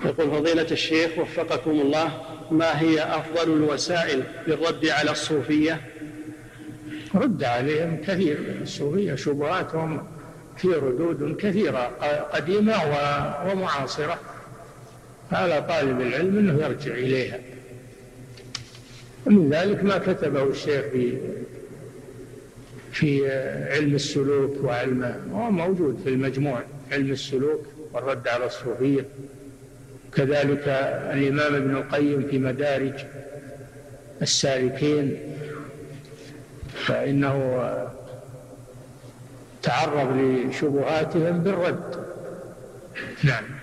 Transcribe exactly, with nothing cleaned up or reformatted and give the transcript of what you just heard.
يقول فضيلة الشيخ وفقكم الله، ما هي أفضل الوسائل للرد على الصوفية؟ رد عليهم كثير. الصوفية شبهاتهم في ردود كثيرة قديمة ومعاصرة، على طالب العلم أنه يرجع إليها. ومن ذلك ما كتبه الشيخ في في علم السلوك وعلم، هو موجود في المجموع، علم السلوك والرد على الصوفية. كذلك الإمام ابن القيم في مدارج السالكين، فإنه تعرض لشبهاتهم بالرد. نعم.